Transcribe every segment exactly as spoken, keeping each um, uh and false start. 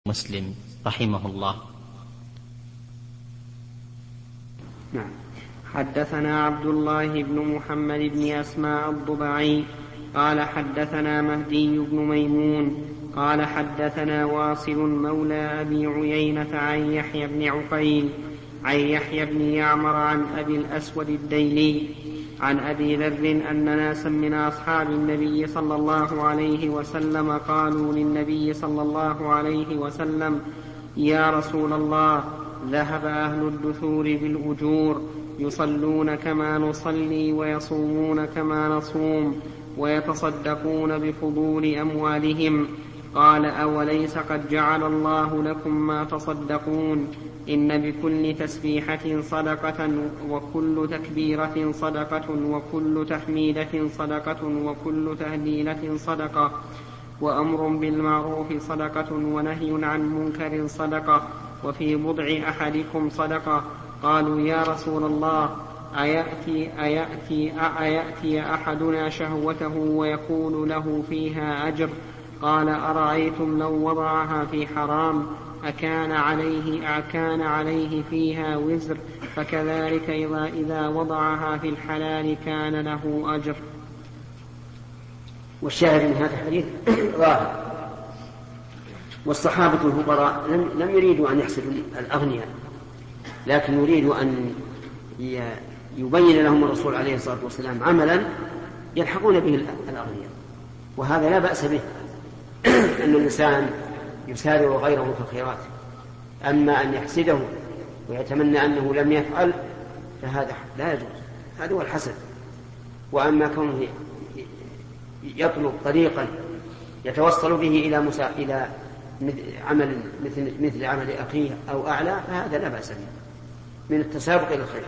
مسلم رحمه الله. نعم. حدثنا عبد الله بن محمد بن أسماء الضبعي قال حدثنا مهدي بن ميمون قال حدثنا واصل مولى أبي عيينة عن يحيى بن عقيل عن يحيى بن يعمر عن أبي الأسود الديلي عن أبي ذر أن ناسا من أصحاب النبي صلى الله عليه وسلم قالوا للنبي صلى الله عليه وسلم: يا رسول الله، ذهب أهل الدثور بالأجور، يصلون كما نصلي ويصومون كما نصوم ويتصدقون بفضول أموالهم. قال: أوليس قد جعل الله لكم ما تصدقون؟ إن بكل تسبيحة صدقة، وكل تكبيرة صدقة، وكل تحميدة صدقة، وكل تهليلة صدقة، وأمر بالمعروف صدقة، ونهي عن منكر صدقة، وفي بضع أحدكم صدقة. قالوا: يا رسول الله، أيأتي, أيأتي, أيأتي أحدنا شهوته ويكون له فيها أجر؟ قال: أرأيتم لو وضعها في حرام أكان عليه, أكان عليه فيها وزر؟ فكذلك إذا, إذا وضعها في الحلال كان له أجر. والشاهد من هذا الحديث ظاهر. والصحابة الفقراء لم يريدوا أن يحسدوا الأغنياء، لكن يريدوا أن يبين لهم الرسول عليه الصلاة والسلام عملا يلحقون به الأغنياء، وهذا لا بأس به أن الإنسان يسارع غيره في الخيرات. أما أن يحسده ويتمنى أنه لم يفعل فهذا لا يجوز، هذا هو الحسد. وأما كونه يطلب طريقا يتوصل به إلى, مسا... إلى عمل مثل... مثل عمل أخيه أو أعلى فهذا لا بأس به، من التسابق إلى الخير.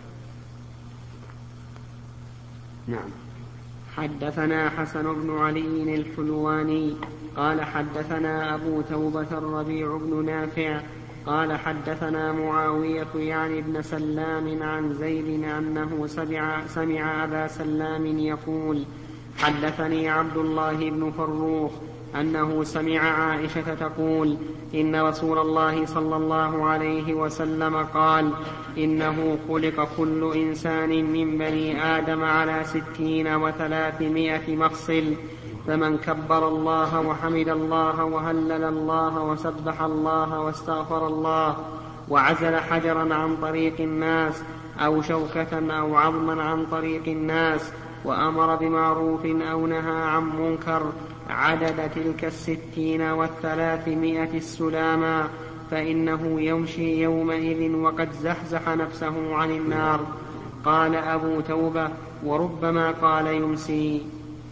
نعم. حدثنا حسن بن علي الحلواني قال حدثنا أبو توبة الربيع بن نافع قال حدثنا معاوية يعني ابن سلام عن زيد أنه سمع, سمع أبا سلام يقول: حدثني عبد الله بن فروخ أنه سمع عائشة تقول: إن رسول الله صلى الله عليه وسلم قال: إنه خلق كل إنسان من بني آدم على ستين وثلاثمائة مفصل، فمن كبر الله وحمد الله وهلل الله وسبح الله واستغفر الله وعزل حجرا عن طريق الناس أو شوكة أو عظما عن طريق الناس وأمر بمعروف أو نهى عن منكر عدد تلك الستين والثلاثمائة السلاما، فإنه يمشي يومئذ وقد زحزح نفسه عن النار. قال أبو توبة: وربما قال يمسي.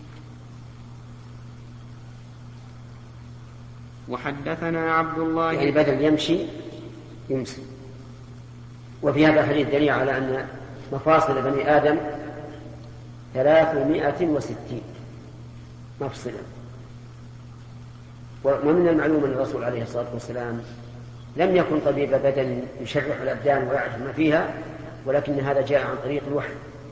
وحدثنا عبد الله يعني بدل يمشي يمسي. وفي هذا الحديث دليل على أن مفاصل بني آدم ثلاثمائة وستين مفصلا. ومن المعلوم أن الرسول عليه الصلاة والسلام لم يكن طبيب بدن يشرح الأبدان ويعرف ما فيها، ولكن هذا جاء عن طريق الوحي.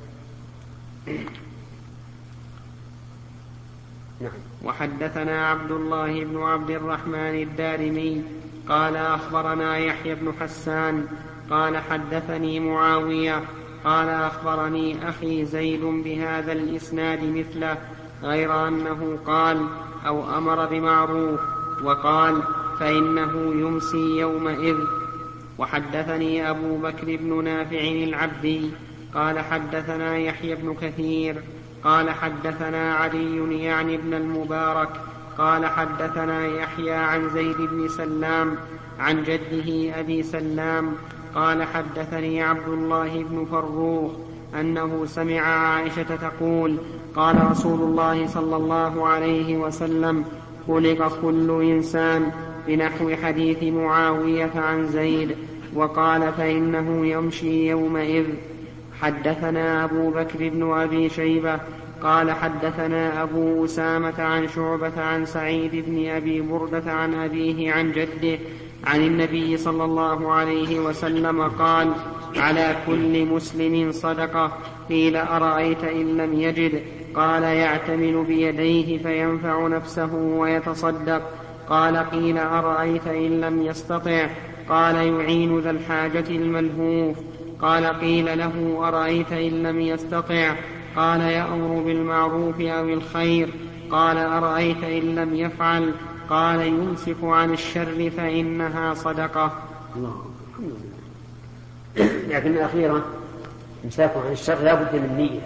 نعم. وحدثنا عبد الله بن عبد الرحمن الدارمي قال أخبرنا يحيى بن حسان قال حدثني معاوية قال أخبرني أخي زيد بهذا الإسناد مثله، غير أنه قال: أو أمر بمعروف، وقال: فإنه يمسي يومئذ. وحدثني أبو بكر بن نافع العبدي قال حدثنا يحيى بن كثير قال حدثنا علي يعني ابن المبارك قال حدثنا يحيى عن زيد بن سلام عن جده أبي سلام قال حدثني عبد الله بن فروخ أنه سمع عائشة تقول: قال رسول الله صلى الله عليه وسلم: خلق كل إنسان، بنحو حديث معاوية عن زيد. وقال: فإنه يمشي يومئذ. حدثنا أبو بكر بن أبي شيبة قال حدثنا أبو أسامة عن شعبة عن سعيد بن أبي بردة عن أبيه عن جده عن النبي صلى الله عليه وسلم قال: على كل مسلم صدقة. قيل: أرأيت إن لم يجد؟ قال: يعتمل بيديه فينفع نفسه ويتصدق. قال قيل أرأيت إن لم يستطع؟ قال يعين ذا الحاجة الملهوف. قال قيل له أرأيت إن لم يستطع؟ قال يأمر بالمعروف أو الخير. قال أرأيت إن لم يفعل؟ قال يمسك عن الشر فإنها صدقة. الله الحمد لله. لكن الأخيرة إمساك عن الشر لا بد من نية،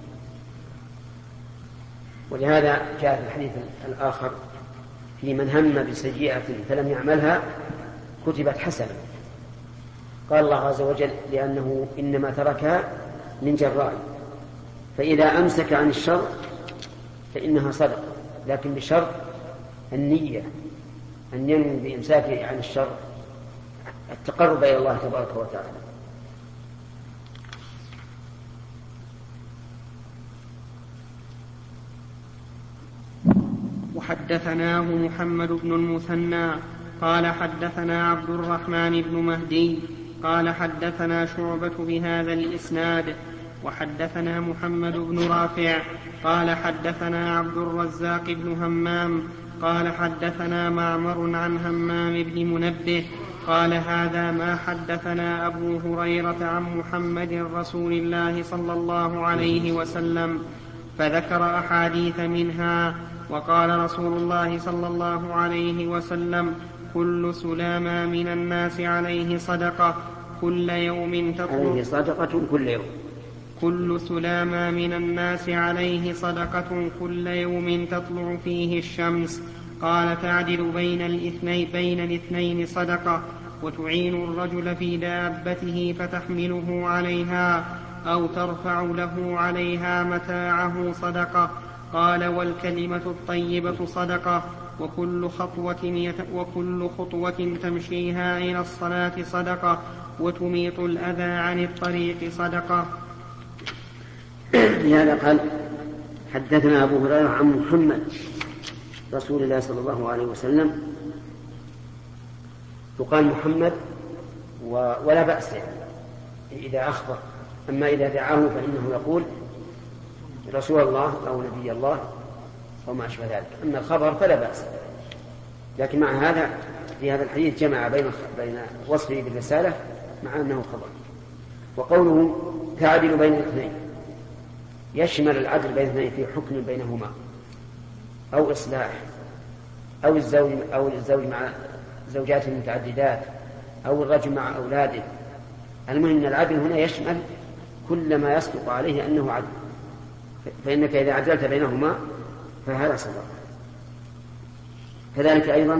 ولهذا جاء في الحديث الآخر في من هم بسيئة فلم يعملها كتبت حسنة. قال الله عز وجل لأنه إنما تركها من جراء، فإذا أمسك عن الشر فإنها صدقة، لكن بشرط النية، أن ينوي بإمساكه عن الشر التقرب إلى الله تبارك وتعالى. وحدثناه محمد بن المثنى قال حدثنا عبد الرحمن بن مهدي قال حدثنا شعبة بهذا الإسناد. وحدثنا محمد بن رافع قال حدثنا عبد الرزاق بن همام قال حدثنا معمر عن همام بن منبه قال هذا ما حدثنا أبو هريرة عن محمد رسول الله صلى الله عليه وسلم، فذكر أحاديث منها. وقال رسول الله صلى الله عليه وسلم كل سلامة من الناس عليه صدقة كل يوم تطلع صدقة كل يوم كل سلامة من الناس عليه صدقة كل يوم تطلع فيه الشمس. قال تعدل بين الاثنين بين الاثنين صدقة، وتعين الرجل في دابته فتحمله عليها أو ترفع له عليها متاعه صدقة. قال والكلمة الطيبة صدقة، وكل خطوة, يت... وكل خطوة تمشيها إلى الصلاة صدقة، وتميط الأذى عن الطريق صدقة. لهذا قال حدثنا أبو هريرة عن محمد رسول الله صلى الله عليه وسلم. يقال محمد ولا بأس يعني إذا أخبر، أما إذا دعاه فإنه يقول رسول الله أو نبي الله أو ما أشبه ذلك. أما الخبر فلا بأس، لكن مع هذا في هذا الحديث جمع بين بين وصفه بالرسالة مع أنه خبر. وقوله تعدل بين الاثنين يشمل العدل بين الاثنين في حكم بينهما أو إصلاح، أو الزوج أو الزوج مع زوجاته المتعددات، أو الرجل مع أولاده. المهم أن العدل هنا يشمل كل ما يصدق عليه أنه عدل، فإنك إذا عدلت بينهما فهذا صدق. كذلك أيضا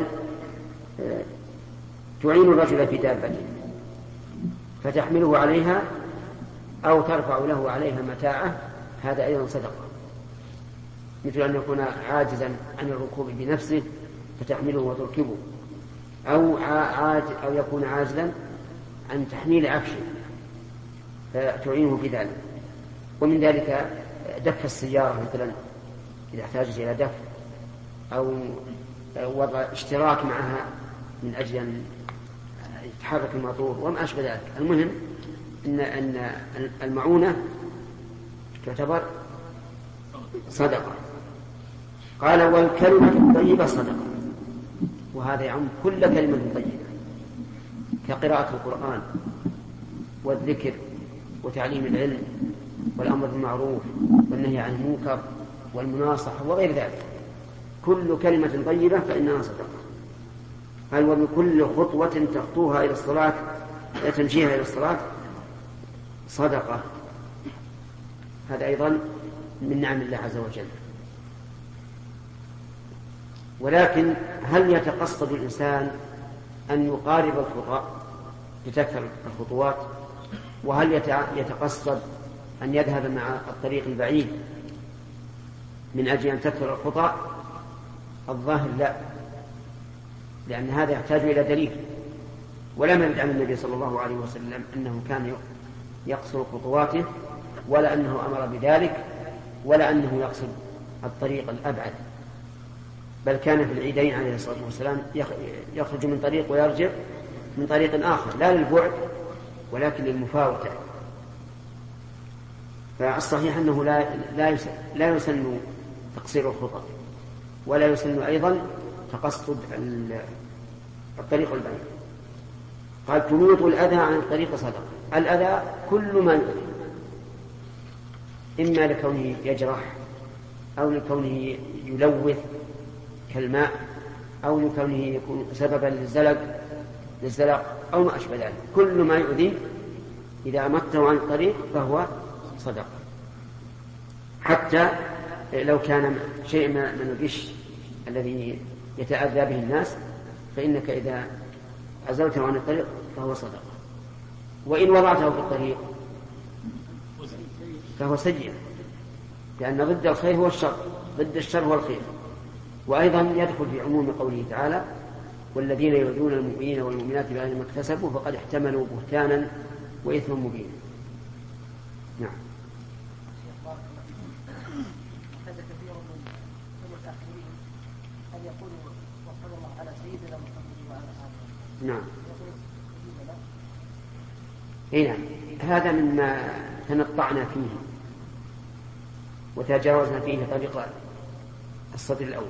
تعين الرجل في دابته فتحمله عليها أو ترفع له عليها متاعه، هذا أيضا صدقة، مثل أن يكون عاجزا عن الركوب بنفسه فتحمله وتركبه، أو, عاج أو يكون عاجزا عن تحميل عفشه فتعينه في ذلك. ومن ذلك دف السيارة مثلا إذا احتاجت إلى دف، أو وضع اشتراك معها من أجل أن يتحرك الموتور وما أشبه ذلك. المهم أن أن المعونة تعتبر صدقة. قال والكلمة الطيبة صدقة، وهذا يعم كل كلمة طيبة كقراءة القرآن والذكر وتعليم العلم والأمر بالمعروف والنهي عن المنكر والمناصحة وغير ذلك. كل كلمة طيبة فإنها صدقة. قال وبكل خطوة تخطوها إلى الصلاة تمشيها إلى الصلاة صدقة، هذا أيضا من نعم الله عز وجل. ولكن هل يتقصد الإنسان أن يقارب الخطى لتكثر الخطوات، وهل يتقصد أن يذهب مع الطريق البعيد من أجل أن تكثر الخطى؟ الظاهر لا، لأن هذا يحتاج إلى دليل، ولم يرد عن النبي صلى الله عليه وسلم أنه كان يقصر خطواته، ولا أنه أمر بذلك، ولا أنه يقصد الطريق الأبعد، بل كان في العيدين عليه الصلاة والسلام يخرج من طريق ويرجع من طريق آخر، لا للبعد ولكن للمفاوتة. فالصحيح أنه لا, لا, لا يسن تقصير الخطى، ولا يسن أيضا تقصد الطريق البعيد. قال تميط الأذى عن الطريق صدقة. الأذى كل ما يؤذي، إما لكونه يجرح أو لكونه يلوث كالماء أو لكونه يكون سببا للزلق للزلق أو ما أشبه ذلك. كل ما يؤذي إذا أمته عن الطريق فهو صدقة، حتى لو كان شيء من الغش الذي يتأذى به الناس فإنك إذا عزلته عن الطريق فهو صدقة. وإن وضعته في الطريق فهو سيئ، لأن ضد الخير هو الشر، ضد الشر هو الخير. وأيضا يدخل في عموم قوله تعالى والذين يؤذون المؤمنين والمؤمنات بغير ما اكتسبوا فقد احتملوا بهتانا وإثما مبينا. نعم. نعم. إيه نعم. هذا مما تنطعنا فيه وتجاوزنا فيه طريق الصدر الأول.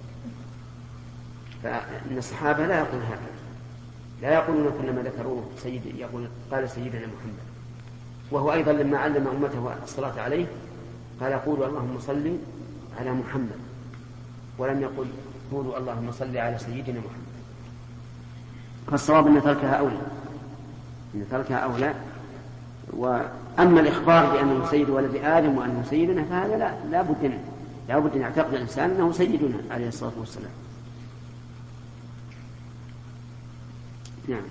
فإن الصحابة لا يقول هذا، لا يقولون كلما ذكروه سيد يقول قال سيدنا محمد. وهو أيضا لما علم أمته الصلاة عليه قال قولوا اللهم صل على محمد، ولم يقل قولوا اللهم صل على سيدنا محمد. فالصواب أن تركها أولى، أن تركها أولى. وأما الإخبار بأنه سيد ولد آدم وأنه سيدنا فهذا لا, لا بد منه، لا بد أن يعتقد الإنسان أنه سيدنا عليه الصلاة والسلام. نعم.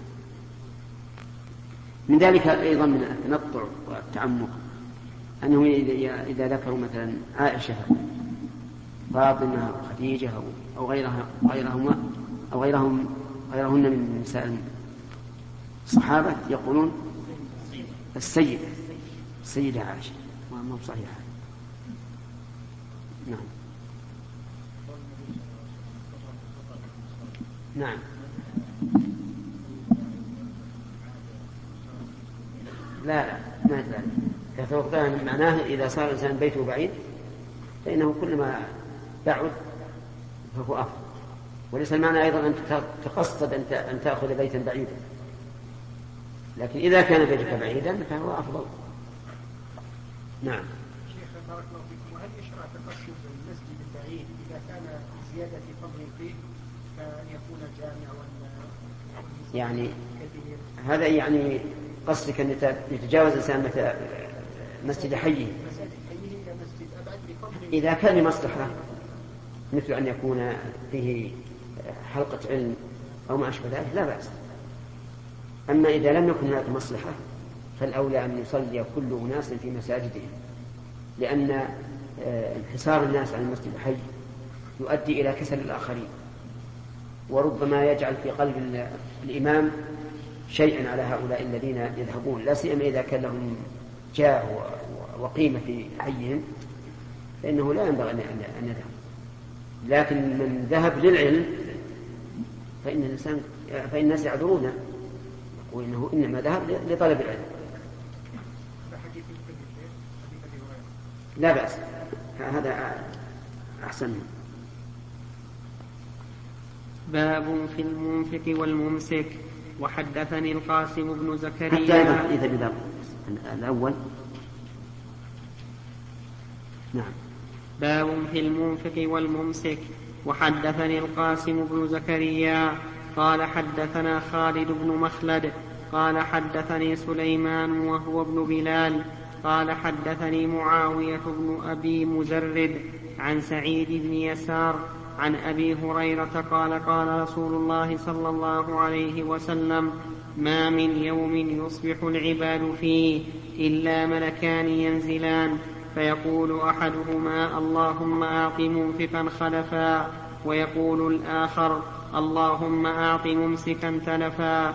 من ذلك أيضا من التنطع والتعمق أنه إذا ذكروا مثلا عائشة فاطمة وخديجة أو غيرها غيرهما أو غيرهم غيرهن من نساء الصحابة يقولون السيدة السيدة عائشة، ما هو صحيح. نعم. نعم. لا لا ما ذلك. يتوقع من معناه إذا صار الإنسان بيته بعيد فإنه كلما بعد فهو أفضل. وليس المعنى أيضا أن تقصد أن تأخذ بيتا بعيدا، لكن إذا كان بيتك بعيدا فهو أفضل. نعم. شيخ بارك الله فيكم، وهل يشرع تقصد المسجد البعيد إذا كان زيادة فضل فيه كأن يكون جامع يعني هذا يعني قصدك أن يتجاوز الإنسان مسجد حيه إذا كان لمصلحة، مثل أن يكون فيه حلقة علم أو ما أشبه ذلك لا بأس. أما إذا لم يكن هناك مصلحة فالأولى أن يصلي كل أناس في مساجدهم، لأن انحسار الناس عن المسجد الحي يؤدي إلى كسل الآخرين، وربما يجعل في قلب الإمام شيئا على هؤلاء الذين يذهبون، لا سيما إذا كان لهم جاه وقيمة في حيهم فإنه لا ينبغي أن يذهب. لكن من ذهب للعلم فإن الإنسان فإن الناس يعذرونه وإنه إنما ذهب لطلب العلم. لا بأس، هذا أحسن. باب في المنفق والممسك. وحدثني القاسم بن زكريا حتى إذا بدأ الأول. نعم. باب في المنفق والممسك. وحدثني القاسم بن زكريا قال حدثنا خالد بن مخلد قال حدثني سليمان وهو ابن بلال قال حدثني معاوية بن أبي مزرد عن سعيد بن يسار عن أبي هريرة قال قال رسول الله صلى الله عليه وسلم ما من يوم يصبح العباد فيه إلا ملكان ينزلان فيقول أحدهما اللهم أعط منفقا خلفا ويقول الآخر اللهم أعط ممسكا تلفا.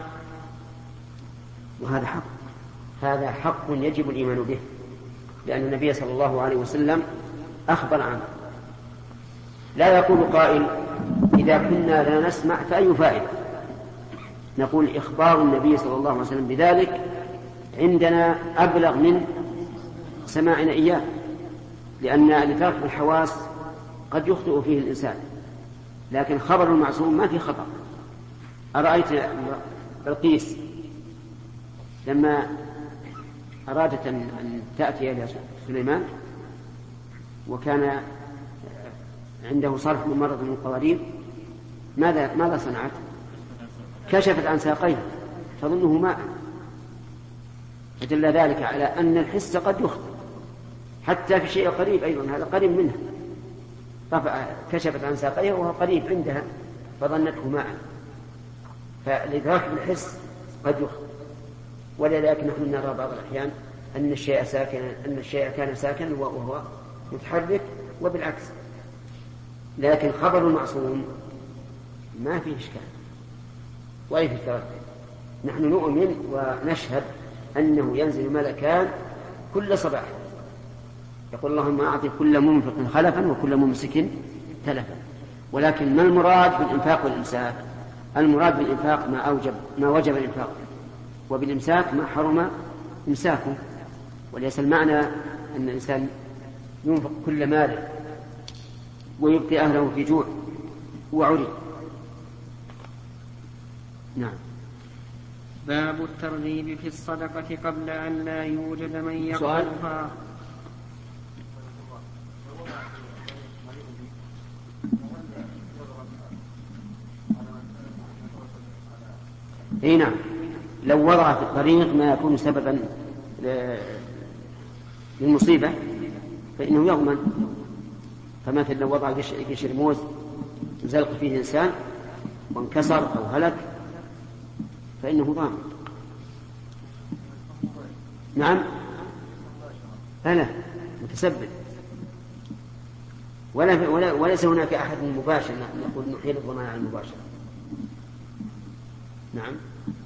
وهذا حق، هذا حق يجب الإيمان به، لأن النبي صلى الله عليه وسلم أخبر عنه. لا يقول قائل إذا كنا لا نسمع فأي فائدة؟ نقول إخبار النبي صلى الله عليه وسلم بذلك عندنا أبلغ من سماعنا إياه، لأن لترك الحواس قد يخطئ فيه الإنسان، لكن خبر المعصوم ما في خطأ. أرأيت بلقيس لما أرادت أن تأتي إلى سليمان وكان عنده صرف من مرض من القوارير، ماذا ماذا صنعت؟ كشفت عن ساقيه تظنه ماء، فدل ذلك على أن الحس قد يخطئ حتى في شيء قريب أيضا، هذا قريب منها، كشفت عن ساقيه وهو قريب عندها فظنته ماء، فلذلك الحس قد يخطئ. ولذلك نحن نرى بعض الأحيان أن الشيء ساكن أن الشيء كان ساكن وهو متحرك وبالعكس. لكن خبر المعصوم ما فيه إشكال ولا فيه تردد. نحن نؤمن ونشهد أنه ينزل ملكان كل صباح يقول اللهم أعطي كل منفق خلفا وكل ممسك تلفا. ولكن ما المراد بالإنفاق والإمساك؟ المراد بالإنفاق ما أوجب ما وجب الإنفاق، وبالإمساك ما حرم إمساكه. وليس المعنى أن الإنسان ينفق كل ماله ويبقي أهله في جوع وعري. نعم. باب الترغيب في الصدقة قبل أن لا يوجد من يقبلها. اي نعم، لو وضع في الطريق ما يكون سببا للمصيبة فإنه يضمن. فمثل لو وضع قشر موز زلق فيه إنسان وانكسر أو هلك فإنه ضامن. نعم، أنا متسبب ولا ولا وليس هناك أحد مباشر نقول نحيل الضمان على المباشر. نعم.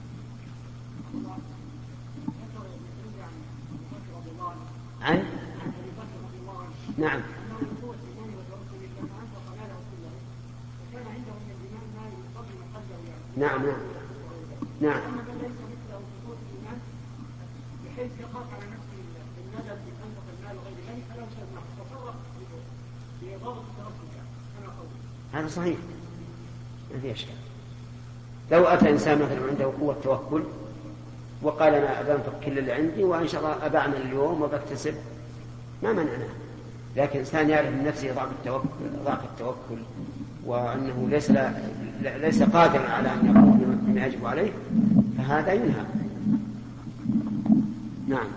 عن نعم نعم نعم نعم بحيث يخاف على نفسه الندم بأنفق المال وغير ذلك فلا يسمح تصرف بضغط التوكل. أنا أقول هذا صحيح ما في إشكال. لو أتى إنسان مثلا عنده قوة توكل وقال أنا أنفق كل اللي عندي وإن شاء الله أبعمل اليوم وبكتسب ما منعنا. لكن إنسان يعرف من نفسه ضعف التوكل ضعف التوكل وأنه ليس ليس قادرا على أن يقوم بما يجب عليه فهذا ينهى. نعم.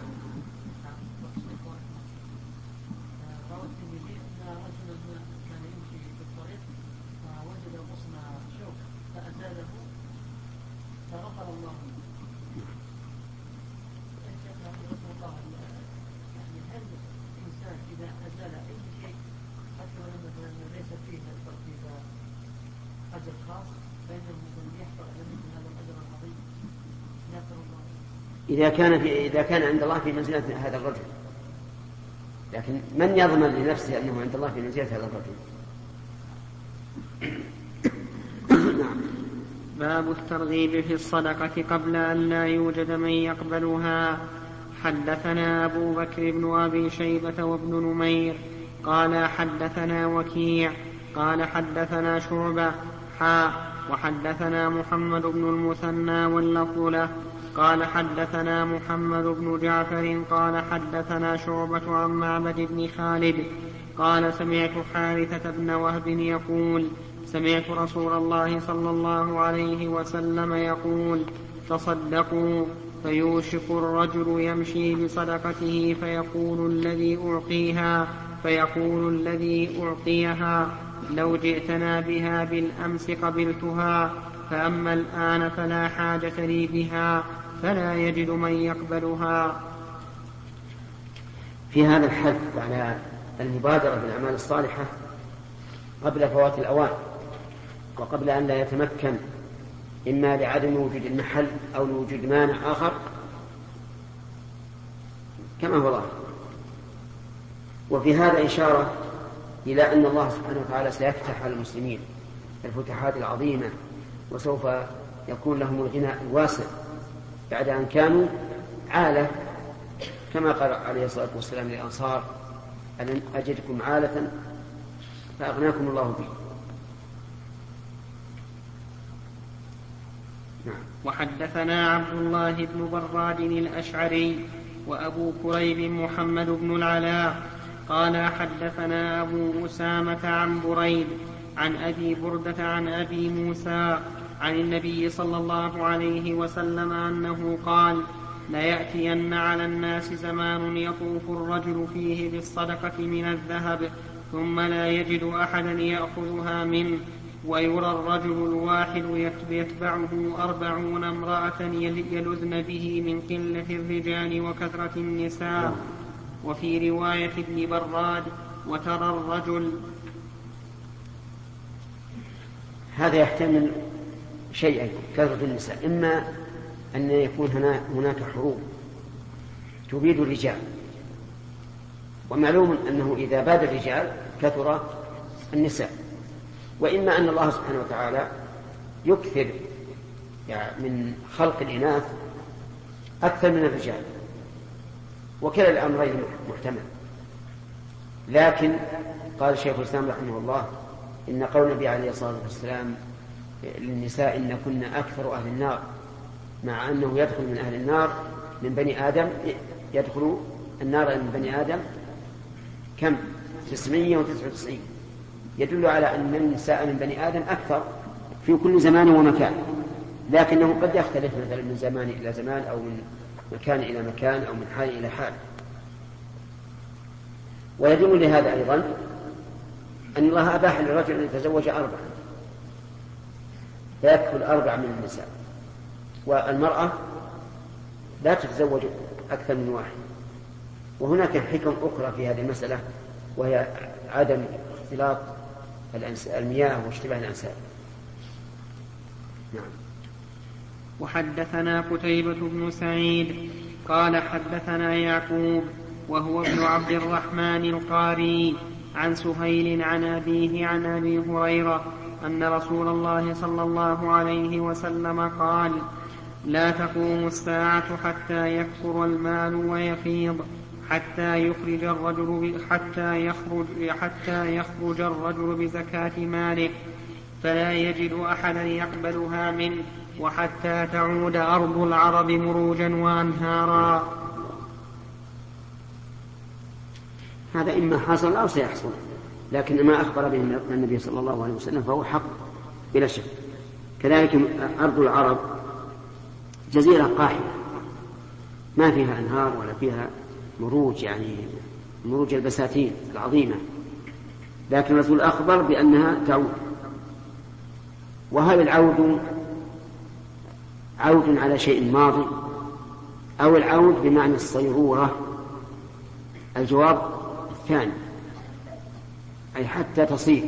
إذا كان في إذا كان عند الله في منزلة هذا الرجل، لكن من يضمن لنفسه أنه عند الله في منزلة هذا الرجل؟ نعم. باب الترغيب في الصدقة قبل أن لا يوجد من يقبلها. حدثنا أبو بكر بن أبي شيبة وابن نمير قال حدثنا وكيع قال حدثنا شعبة حا وحدثنا محمد بن المثنى واللفظ له قال حدثنا محمد بن جعفر قال حدثنا شعبة عن معبد بن خالد قال سمعت حارثة بن وهب يقول سمعت رسول الله صلى الله عليه وسلم يقول تصدقوا فيوشك الرجل يمشي بصدقته فيقول الذي أعطيها فيقول الذي أعطيها لو جئتنا بها بالأمس قبلتها فأما الآن فلا حاجة لي بها فلا يجد من يقبلها. في هذا الحث على المبادرة بالأعمال الصالحة قبل فوات الأوان وقبل أن لا يتمكن إما لعدم وجود المحل أو لوجود مانع آخر كما هو ظاهر. وفي هذا إشارة إلى أن الله سبحانه وتعالى سيفتح على المسلمين الفتحات العظيمة وسوف يكون لهم الغنى الواسع بعد أن كانوا عالة كما قال عليه الصلاة والسلام للأنصار أن أجدكم عالة فأغناكم الله به. وحدثنا عبد الله بن براد الأشعري وأبو كريب محمد بن العلاء قال حدثنا أبو أسامة عن بريد عن أبي بردة عن أبي موسى عن النبي صلى الله عليه وسلم أنه قال ليأتين على الناس زمان يطوف الرجل فيه بالصدقة من الذهب ثم لا يجد أحدا يأخذها منه ويرى الرجل الواحد يتبعه أربعون امرأة يلذن به من قلة الرجال وكثرة النساء. وفي رواية ابن براد وترى الرجل. هذا يحتمل شيئين كثرة النساء، إما أن يكون هناك حروب تبيد الرجال، ومعلوم أنه إذا باد الرجال كثر النساء، وإما أن الله سبحانه وتعالى يكثر يعني من خلق الإناث أكثر من الرجال، وكلا الأمرين محتمل. لكن قال الشيخ الإسلام رحمه الله إن قول النبي عليه الصلاة والسلام للنساء إن كن أكثر أهل النار، مع أنه يدخل من أهل النار من بني آدم، يدخل النار من بني آدم كم؟ تسعمائة وتسعة وتسعين، يدل على أن النساء من بني آدم أكثر في كل زمان ومكان، لكنه قد يختلف مثلا من زمان إلى زمان، أو من مكان إلى مكان، أو من حال إلى حال. ويدل لهذا أيضا أن الله أباح للرجل أن يتزوج أربعة، فيكفل أربع من النساء، والمرأة لا تتزوج أكثر من واحد. وهناك حكم أخرى في هذه المسألة، وهي عدم اختلاط المياه واشتباه الأنساب. نعم. وحدثنا قتيبة بن سعيد قال حدثنا يعقوب وهو ابن عبد الرحمن القاري عن سهيل عن أبيه عن أبي هريرة أن رسول الله صلى الله عليه وسلم قال لا تقوم الساعة حتى يكثر المال ويفيض حتى يخرج الرجل حتى يخرج حتى يخرج الرجل بزكاة ماله فلا يجد أحدا يقبلها منه، وحتى تعود أرض العرب مروجا وأنهارا. هذا إما حصل أو سيحصل، لكن ما أخبر به النبي صلى الله عليه وسلم فهو حق بلا شك. كذلك أرض العرب جزيرة قاحلة ما فيها أنهار ولا فيها مروج، يعني مروج البساتين العظيمة، لكن الرسول أخبر بأنها تعود. وهل العود عود على شيء ماضي أو العود بمعنى الصيرورة؟ الجواب الثاني، أي حتى تصير.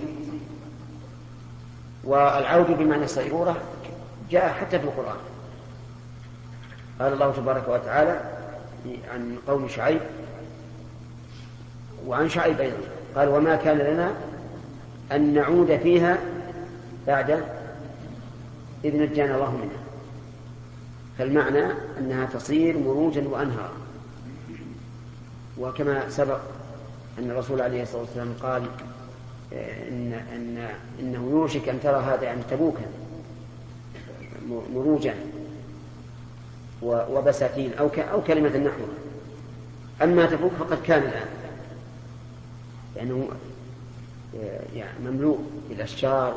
والعود بمعنى الصيرورة جاء حتى في القرآن، قال الله تبارك وتعالى عن قوم شعيب وعن شعيب أيضا، قال وما كان لنا أن نعود فيها بعد إذ نجانا الله منها. فالمعنى أنها تصير مروجا وأنهارا. وكما سبق أن الرسول عليه الصلاة والسلام قال إن إن إنه يوشك أن ترى هذا يعني تبوكا مروجا وبساتين أو أو كلمة نحوها. أما تبوك فقد كان الآن، لأنه يعني مملوء بالأشجار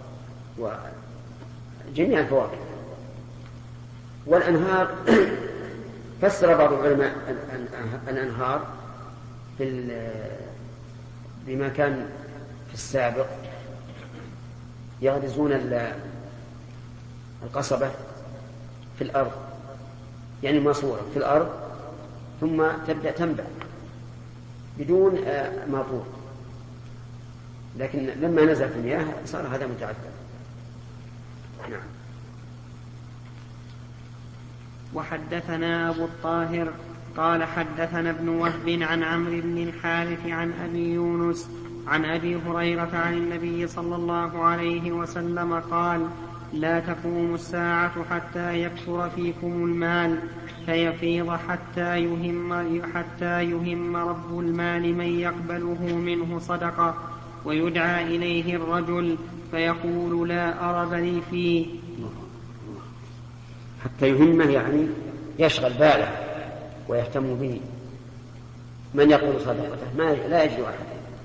وجميع الفواكه. والأنهار فسر بعض العلماء الأنهار بما كان في السابق يغرزون القصبة في الأرض، يعني ماسورة في الأرض، ثم تبدأ تنبع بدون ماطور، لكن لما نزل في المياه صار هذا متعذر. نعم. وحدثنا أبو الطاهر قال حدثنا ابن وهب عن عمرو بن الحارث عن أبي يونس عن أبي هريرة عن النبي صلى الله عليه وسلم قال لا تقوم الساعة حتى يكثر فيكم المال فيفيض حتى يهم, حتى يهم رب المال من يقبله منه صدقة، ويدعى إليه الرجل فيقول لا أرب لي فيه. حتى يهمه يعني يشغل باله ويهتم به. من يقول صدقته ما لا يجد أحد.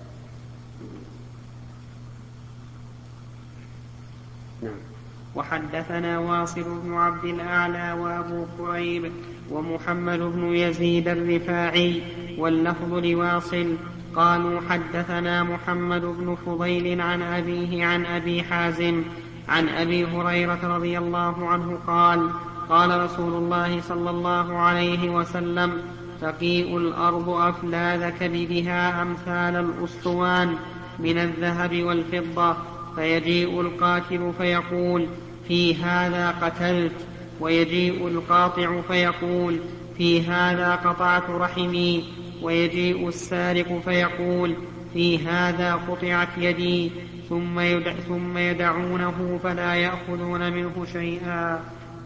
نعم. وحدثنا واصل بن عبد الأعلى وأبو كريب ومحمد بن يزيد الرفاعي واللفظ لواصل قالوا حدثنا محمد بن فضيل عن أبيه عن أبي حازم عن أبي هريرة رضي الله عنه قال قال رسول الله صلى الله عليه وسلم تقيء الأرض أفلاذ كبدها أمثال الأسطوان من الذهب والفضة، فيجيء القاتل فيقول في هذا قتلت، ويجيء القاطع فيقول في هذا قطعت رحمي، ويجيء السارق فيقول في هذا قطعت يدي، ثم, يدع ثم يدعونه فلا يأخذون منه شيئا.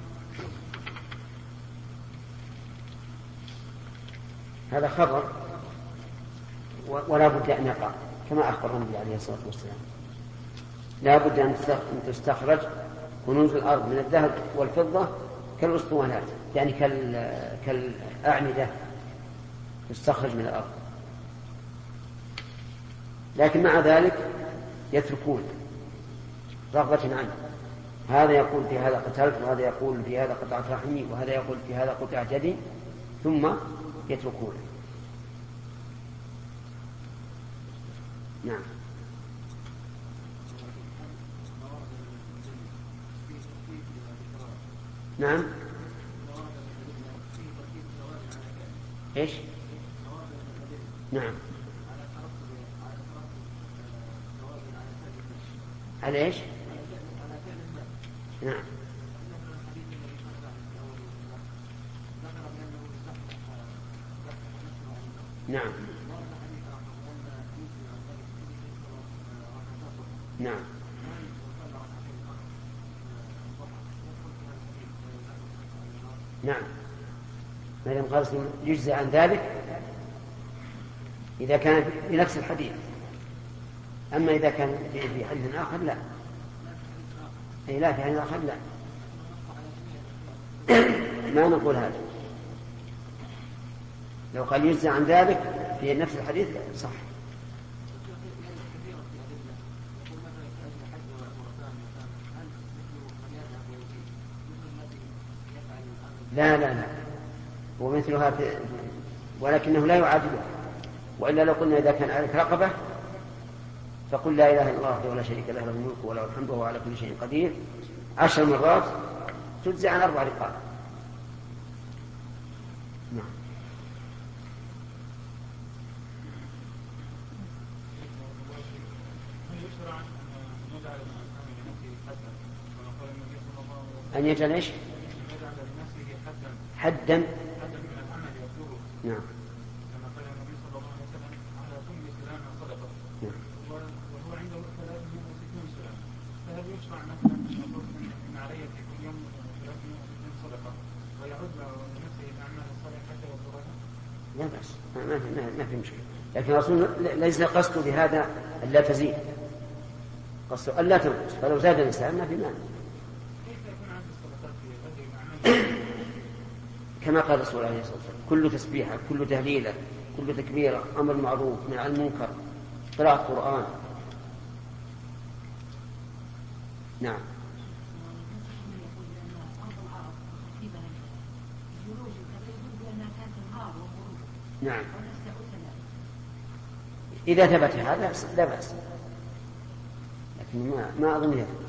هذا خبر ولا بد أن يقع كما أخبر النبي عليه الصلاة والسلام. لا بد أن تستخرج كنوز الأرض من الذهب والفضة كالأسطوانات، يعني كالأعمدة تستخرج من الأرض، لكن مع ذلك يتركون رغبة عنه. هذا يقول في هذا قتلت، وهذا يقول في هذا قطعت رحمي، وهذا يقول في هذا قطعت يدي، ثم يتركون. نعم. نعم. ايش؟ نعم. على ايش؟ نعم. نعم. نعم. نعم. ما دام قال يجزى عن ذلك إذا كان بنفس الحديث، أما إذا كان في حديث آخر لا. أي لا، في حديث آخر لا، ما نقول هذا. لو قال يجزى عن ذلك في نفس الحديث صح. لا لا لا، ومثلها في ولكنه لا يعادلها. وإلا لو قلنا إذا كان عليك رقبة فقل لا إله إلا الله وحده لا شريك له، له الملك وله الحمد وهو على كل شيء قدير عشر مرات تجزي عن أربع رقاب. نعم. أن يجعل إيش؟ حدا. نعم. كما قال النبي صلى الله عليه وسلم على كل سلام صدقة، وهو عنده ثلاثمائة وستين سلام، فهل يشرع مثلا أن علي في كل يوم ثلاثمائة وستين صدقة ويعود لنفسه الأعمال الصالحة حتى يوفرها؟ لا بأس، ما في ما في مشكلة، لكن الرسول ليس قصده بهذا ألا تزيد، قصده ألا تنقص، فلو زاد الإنسان ما في مانع. كما قال الرسول عليه الصلاة والسلام كل تسبيحة، كل تهليلة، كل تكبيرة، أمر معروف من عن المنكر، قراءة قرآن. نعم. نعم. إذا ثبت هذا لا بأس، لكن ما, ما أظن يثبت.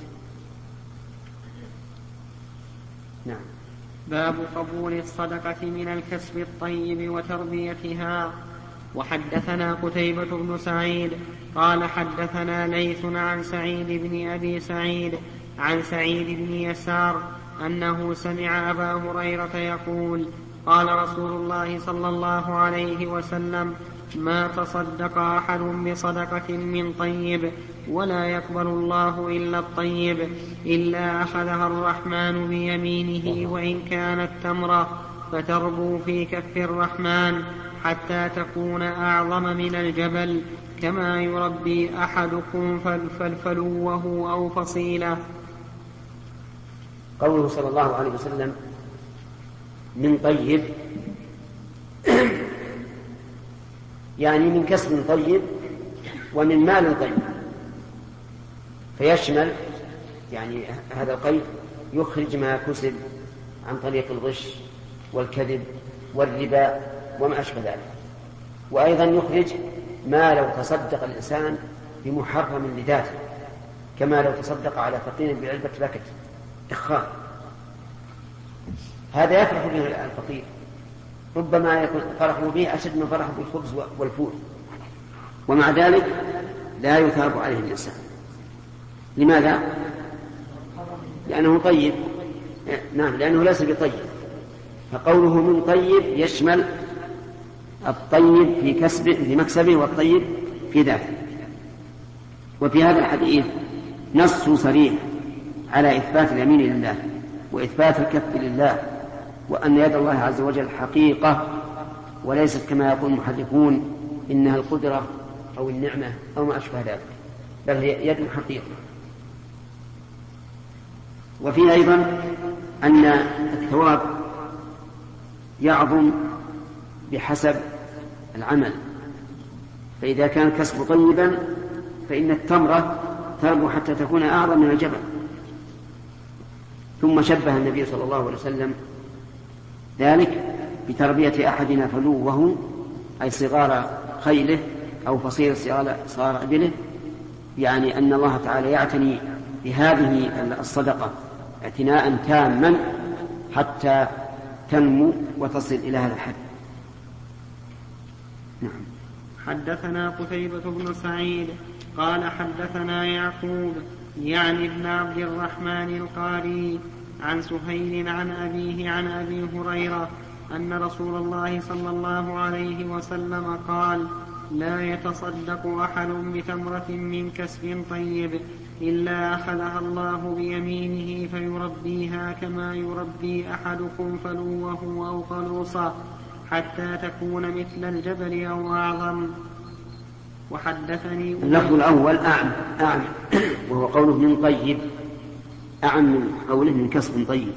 نعم. باب قبول الصدقة من الكسب الطيب وتربيتها. وحدثنا قتيبة بن سعيد قال حدثنا ليث عن سعيد بن أبي سعيد عن سعيد بن يسار أنه سمع أبا هريرة يقول قال رسول الله صلى الله عليه وسلم ما تصدق أحد بصدقة من طيب ولا يقبل الله إلا الطيب إلا أخذها الرحمن بيمينه وإن كانت تمرة فتربو في كف الرحمن حتى تكون أعظم من الجبل كما يربي أحدكم فلوه أو فصيلة. قوله صلى الله عليه وسلم من طيب يعني من كسب طيب ومن مال طيب، فيشمل يعني هذا القيد يخرج ما كسب عن طريق الغش والكذب والربا وما أشبه ذلك، وأيضا يخرج ما لو تصدق الإنسان بمحرم لذاته، كما لو تصدق على فقير بعلبة لكت إخاء، هذا يفرح به الفقير، ربما يكون فرحه به أشد من فرحه بالخبز والفول، ومع ذلك لا يثاب عليه الإنسان. لماذا؟ لأنه طيب، نعم لأنه ليس بطيب، فقوله من طيب يشمل الطيب في كسبه في مكسبه والطيب في ذاته. وفي هذا الحديث نص صريح على إثبات اليمين لله وإثبات الكف لله، وأن يد الله عز وجل حقيقة وليست كما يقول المحرفون إنها القدرة أو النعمة أو ما أشبه ذلك، بل هي يد حقيقة. وفيه أيضا أن الثواب يعظم بحسب العمل، فإذا كان الكسب طيبا فإن التمرة تربو حتى تكون أعظم من الجبل. ثم شبه النبي صلى الله عليه وسلم ذلك بتربية أحدنا فلوه أي صغار خيله أو فصيل صغار إبله، يعني أن الله تعالى يعتني بهذه الصدقة اعتناء تاما حتى تنمو وتصل إلى هذا الحد. نعم. حدثنا قتيبة بن سعيد قال حدثنا يعقوب يعني ابن عبد الرحمن القاري عن سهيل عن أبيه عن أبي هريرة أن رسول الله صلى الله عليه وسلم قال: لا يتصدق أحد بتمرة من كسب طيب إلا أخذها الله بيمينه فيربيها كما يربي أحدكم فلوه أو قلوصه حتى تكون مثل الجبل أو أعظم. وحدثني اللفظ الأول أعم, أعم وهو قوله من طيب، أعم من قوله من كسب طيب.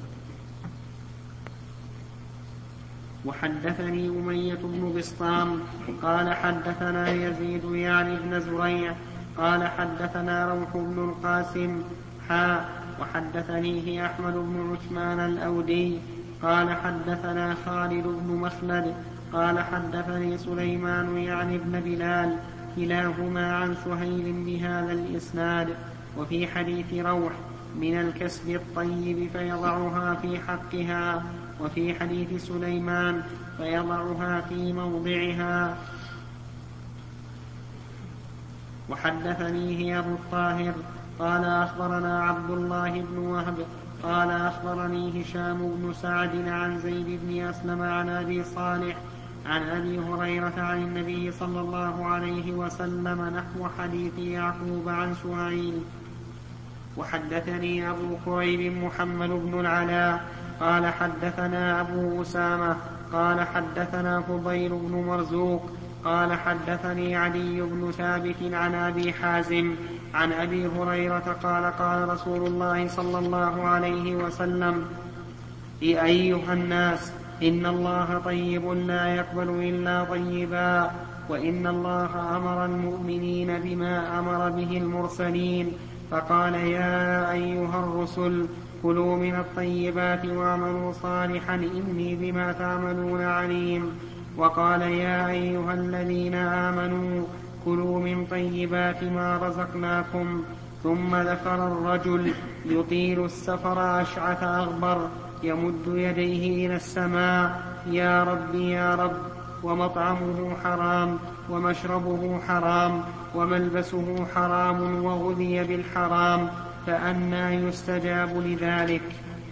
وحدثني أمية بن بسطام قال حدثنا يزيد يعني بن زريع قال حدثنا روح بن القاسم حا وحدثنيه أحمد بن عثمان الأودي قال حدثنا خالد بن مخلد قال حدثني سليمان يعني بن بلال كلاهما عن سهيل بهذا الإسناد. وفي حديث روح من الكسب الطيب فيضعها في حقها، وفي حديث سليمان فيضعها في موضعها. وحدثنيه أبو الطاهر قال أخبرنا عبد الله بن وهب قال أخبرني هشام بن سعد عن زيد بن أسلم عن أبي صالح عن أبي هريرة عن النبي صلى الله عليه وسلم نحو حديث يعقوب عن سهيل. وحدثني أبو كريب محمد بن العلاء قال حدثنا أبو أسامة قال حدثنا فضيل بن مرزوق قال حدثني علي بن ثابت عن أبي حازم عن أبي هريرة قال قال رسول الله صلى الله عليه وسلم: يا أيها الناس إن الله طيب لا يقبل إلا طيبا، وإن الله أمر المؤمنين بما أمر به المرسلين، فقال: يا أيها الرسل كلوا من الطيبات واعملوا صالحا إني بما تعملون عليم. وقال: يا أيها الذين آمنوا كلوا من طيبات ما رزقناكم. ثم ذكر الرجل يطيل السفر أشعث أغبر يمد يديه إلى السماء: يا رب يا رب، ومطعمه حرام ومشربه حرام وملبسه حرام وغذي بالحرام، فأنى يستجاب لذلك.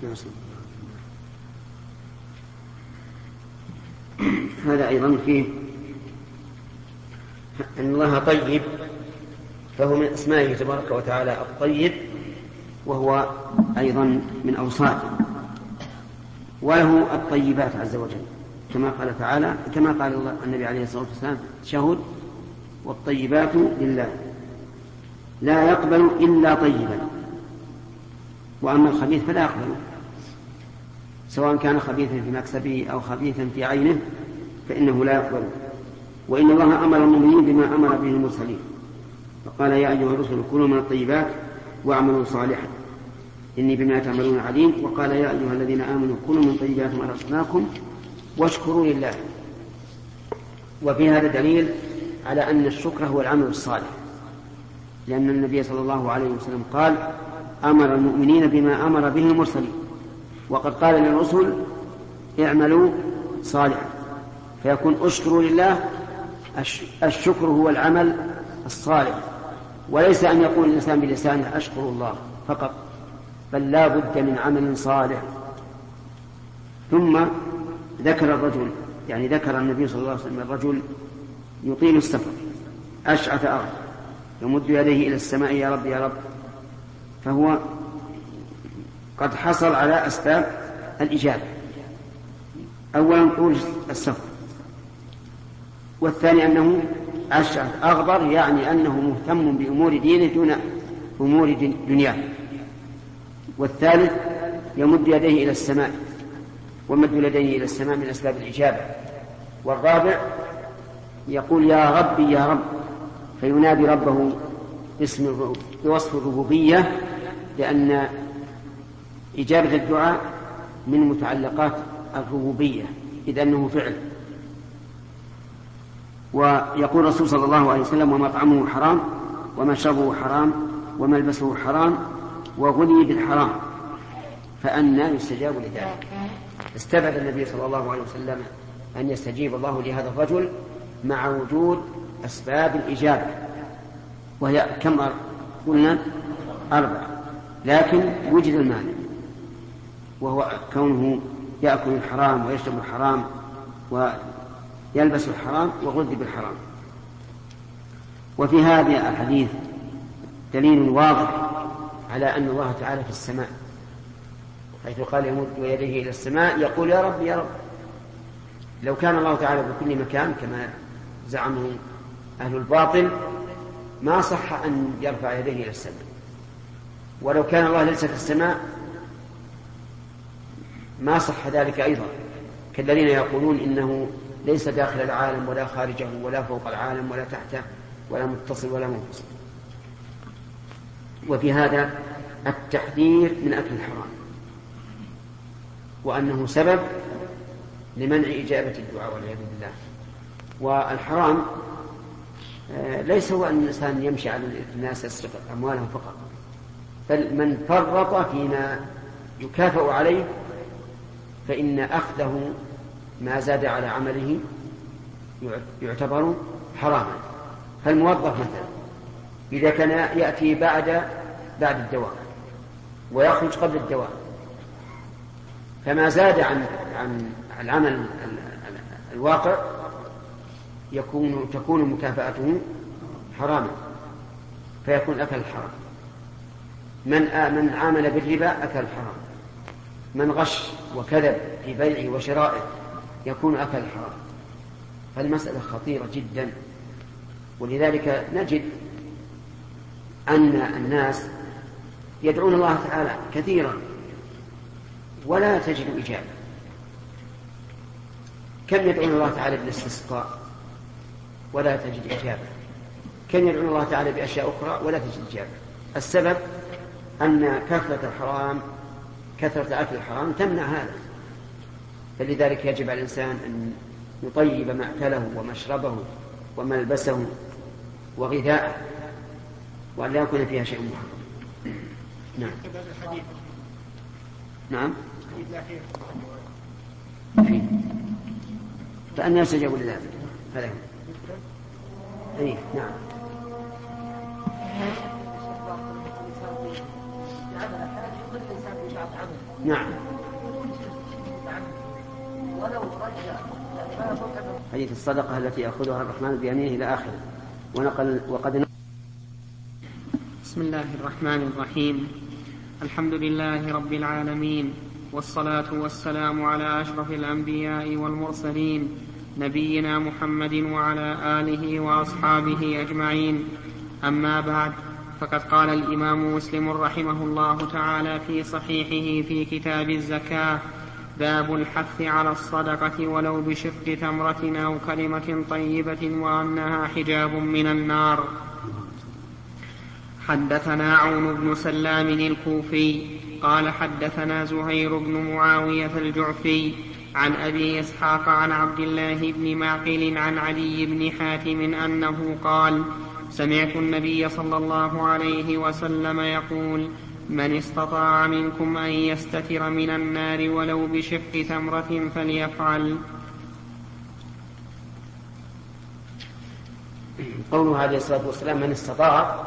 هذا أيضا فيه أن الله طيب، فهو من أسمائه تبارك وتعالى الطيب، وهو أيضا من أوصافه، وله الطيبات عز وجل كما قال تعالى كما قال الله النبي عليه الصلاة والسلام: شهد والطيبات لله لا يقبل إلا طيبا، وأما الخبيث فلا يقبل. سواء كان خبيثا في مكسبه أو خبيثا في عينه فإنه لا يقبل. وإن الله أمر المؤمنين بما أمر به المرسلين، فقال يا أيها الرسل كلوا من الطيبات واعملوا صالحا إني بما تعملون عليم. وقال يا أيها الذين آمنوا كلوا من طيبات ما رزقناكم واشكروا لله. وفي هذا دليل على أن الشكر هو العمل الصالح، لأن النبي صلى الله عليه وسلم قال أمر المؤمنين بما أمر به المرسلين، وقد قال للرسل اعملوا صالحا، فيكون اشكروا لله. الشكر هو العمل الصالح، وليس أن يقول الإنسان بلسانه أشكر الله فقط، بل لا بد من عمل صالح. ثم ذكر الرجل، يعني ذكر النبي صلى الله عليه وسلم الرجل يطيل السفر أشعث أغبر يمد يديه إلى السماء يا رب يا رب، فهو قد حصل على أسباب الإجابة. أولا طول السفر، والثاني أنه أشعث أغبر، يعني أنه مهتم بأمور دينه دون أمور دنياه. والثالث يمد يديه إلى السماء، ومد يديه إلى السماء من أسباب الإجابة. والرابع يقول يا ربي يا رب، فينادي ربه باسم بوصف الربوبية، لأن إجابة الدعاء من متعلقات الربوبية إذ أنه فعل. ويقول الرسول صلى الله عليه وسلم ومطعمه حرام ومشربه حرام وملبسه حرام وغني بالحرام فأنى يستجاب لذلك. استبعد النبي صلى الله عليه وسلم أن يستجيب الله لهذا الرجل مع وجود أسباب الإجابة، وهي كم قلنا أربع، لكن وجد المانع وهو كونه يأكل الحرام ويشرب الحرام ويلبس الحرام وغذي بالحرام. وفي هذا الحديث دليل واضح على أن الله تعالى في السماء، حيث قال يمد يديه إلى السماء يقول يا رب يا رب. لو كان الله تعالى بكل مكان كما زعمه أهل الباطل ما صح أن يرفع يديه إلى السماء، ولو كان الله ليس في السماء ما صح ذلك أيضا، كالذين يقولون إنه ليس داخل العالم ولا خارجه ولا فوق العالم ولا تحته ولا متصل ولا منفصل. وفي هذا التحذير من أكل الحرام، وأنه سبب لمنع إجابة الدعاء والعياذ بالله. والحرام ليس هو أن الإنسان يمشي على الناس يسرق أموالهم فقط، بل من فرط فيما يكافئ عليه فإن أخذه ما زاد على عمله يعتبر حراما. فالموظف مثلا إذا كان يأتي بعد بعد الدواء ويخرج قبل الدواء، فما زاد عن عن العمل الواقع يكون تكون مكافأته حراما، فيكون أكل الحرام. من من عامل بالربا أكل الحرام، من غش وكذب في بيعه وشرائه يكون أكل الحرام. فالمسألة خطيرة جدا، ولذلك نجد أن الناس يدعون الله تعالى كثيرا ولا تجد إجابة. كم يدعون الله تعالى بالاستسقاء ولا تجد إجابة، كم يدعون الله تعالى بأشياء أخرى ولا تجد إجابة. السبب أن كثرة الحرام كثرة أكل الحرام تمنع هذا. فلذلك يجب على الإنسان أن يطيب مأكله ومشربه وملبسه وغذاءه، وأن لا يكون فيها شيء محرم. نعم نعم فيه. فأن يستجاب لذلك هذا أي نعم. نعم حديث الصدقة التي يأخذها الرحمن بيمينه إلى آخره. ونقل وقد بسم الله الرحمن الرحيم. الحمد لله رب العالمين، والصلاة والسلام على أشرف الأنبياء والمرسلين نبينا محمد وعلى آله وأصحابه أجمعين. أما بعد، فقد قال الإمام مسلم رحمه الله تعالى في صحيحه في كتاب الزكاة: باب الحث على الصدقة ولو بشق تمرة أو كلمة طيبة وأنها حجاب من النار. حدثنا عون بن سلام الكوفي قال حدثنا زهير بن معاوية الجعفي عن أبي إسحاق عن عبد الله بن معقل عن علي بن حاتم أنه قال: سمعت النبي صلى الله عليه وسلم يقول: من استطاع منكم أن يستتر من النار ولو بشق تمرة فليفعل. قوله عليه الصلاة والسلام من استطاع،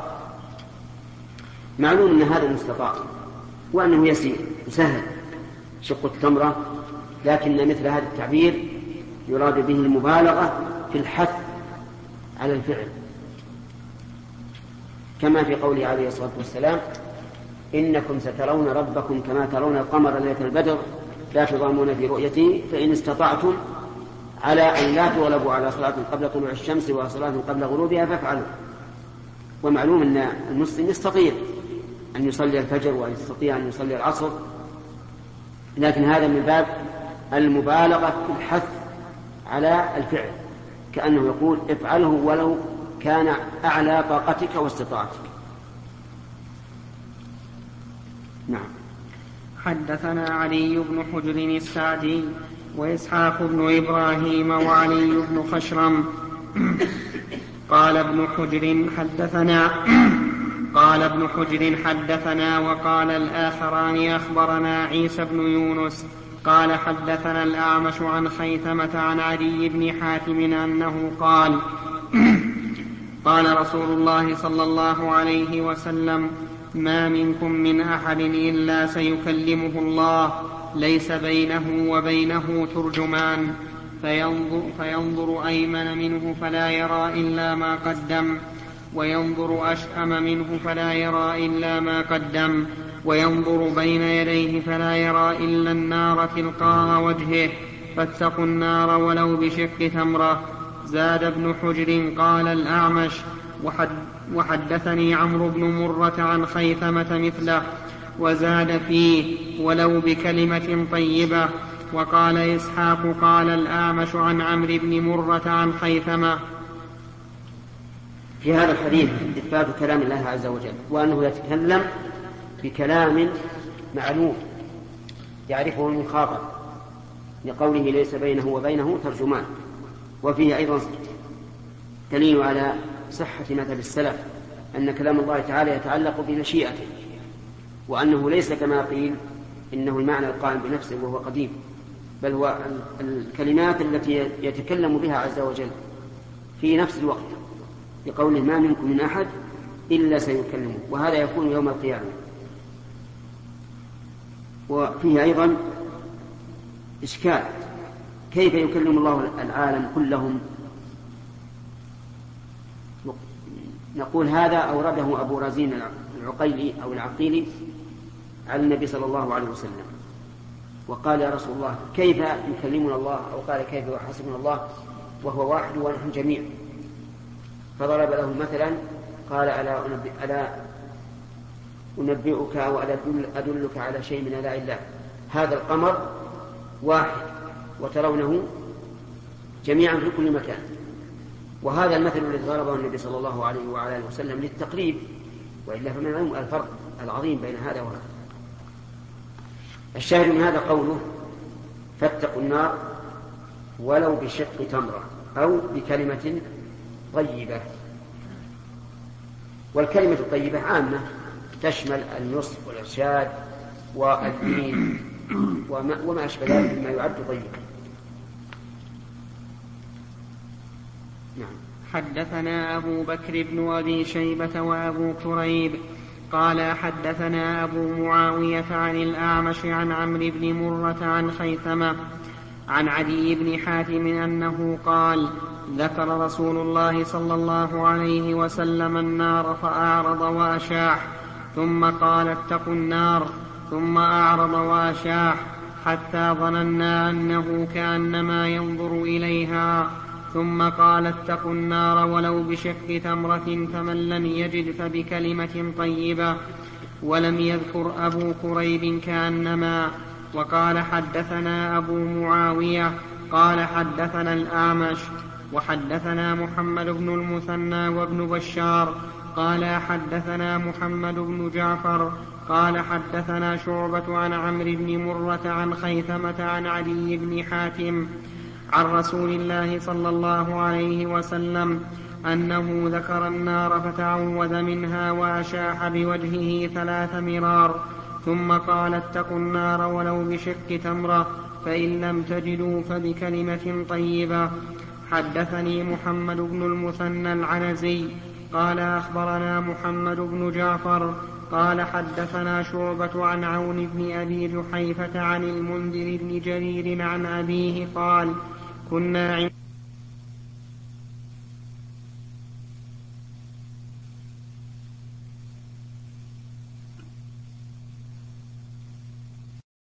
معلوم أن هذا المستطاع وأنه يسير وسهل شق التمرة، لكن مثل هذا التعبير يراد به المبالغة في الحث على الفعل، كما في قوله عليه الصلاة والسلام: إنكم سترون ربكم كما ترون القمر ليلة البدر لا تضامون في رؤيته فإن استطعتم على أن لا تغلبوا على صلاة قبل طلوع الشمس وصلاة قبل غروبها فافعلوا. ومعلوم أن المسلم يستطيع أن يصلي الفجر ويستطيع أن يصلي العصر، لكن هذا من باب المبالغة في الحث على الفعل، كأنه يقول: افعله ولو كان أعلى طاقتك واستطاعتك. نعم. حدثنا علي بن حجر السعدي وإسحاق بن إبراهيم وعلي بن خشرم قال ابن حجر حدثنا قال ابن حجر حدثنا وقال الآخران أخبرنا عيسى بن يونس قال حدثنا الأعمش عن خيثمة عن علي بن حاتم أنه قال: قال رسول الله صلى الله عليه وسلم: ما منكم من أحد إلا سيكلمه الله ليس بينه وبينه ترجمان فينظر, فينظر أيمن منه فلا يرى إلا ما قدم وينظر أشأم منه فلا يرى إلا ما قدم وينظر بين يديه فلا يرى إلا النار تلقاء وجهه فاتقوا النار ولو بشق تمرة. زاد ابن حجر قال الأعمش: وحد وحدثني عمرو بن مرة عن خيثمة مثله وزاد فيه ولو بكلمة طيبة. وقال إسحاق قال الأعمش عن عمرو بن مرة عن خيثمة. في هذا الحديث إثبات كلام الله عز وجل، وأنه يتكلم بكلام معلوم يعرفه المخاطب، لقوله ليس بينه وبينه ترجمان. وفيه أيضا دليل على صحة مذهب السلف أن كلام الله تعالى يتعلق بمشيئته، وأنه ليس كما قيل إنه المعنى القائم بنفسه وهو قديم، بل هو الكلمات التي يتكلم بها عز وجل في نفس الوقت، لقوله: ما منكم من أحد إلا سيكلمه، وهذا يكون يوم القيامة. وفيه أيضا إشكال: كيف يكلم الله العالم كلهم؟ نقول هذا أورده أبو رزين العقيلي أو العقيلي على النبي صلى الله عليه وسلم، وقال: يا رسول الله كيف يكلمنا الله؟ أو قال: كيف يحاسبنا الله وهو واحد ونحن جميع؟ فضرب له مثلا قال: ألا أنبئ ألا أنبئك وألا أدلك على شيء من آلاء الله؟ هذا القمر واحد وترونه جميعا في كل مكان. وهذا المثل الذي ضربه النبي صلى الله عليه وعلى اله وسلم للتقريب، وإلا فمن العلم الفرق العظيم بين هذا وهذا. الشاهد من هذا قوله: فاتقوا النار ولو بشق تمرة أو بكلمة طيبة. والكلمة الطيبة عامة تشمل النصح والإرشاد والدين وما, وما أشبه ذلك مما يعد طيبا. نعم. حدثنا أبو بكر بن أبي شيبة وأبو كريب قال حدثنا أبو معاوية عن الأعمش عن عمرو بن مرة عن خيثمة عن عدي بن حاتم أنه قال: ذكر رسول الله صلى الله عليه وسلم النار فأعرض وأشاح، ثم قال: اتقوا النار، ثم أعرض وأشاح حتى ظننا أنه كأنما ينظر إليها، ثم قال: اتقوا النار ولو بشق تمرة، فمن لم يجد فبكلمة طيبة. ولم يذكر أبو كريب كأنما وقال حدثنا أبو معاوية قال حدثنا الأعمش وحدثنا محمد بن المثنى وابن بشار قال حدثنا محمد بن جعفر قال حدثنا شعبة عن عمرو بن مرة عن خيثمة عن علي بن حاتم عن رسول الله صلى الله عليه وسلم أنه ذكر النار فتعوذ منها وأشاح بوجهه ثلاث مرار ثم قال اتقوا النار ولو بشق تمرة فإن لم تجدوا فبكلمة طيبة. حدثني محمد بن المثنى العنزي قال أخبرنا محمد بن جعفر قال حدثنا شعبة عن عون بن أبي جحيفة عن المنذر بن جرير عن أبيه قال كنا عند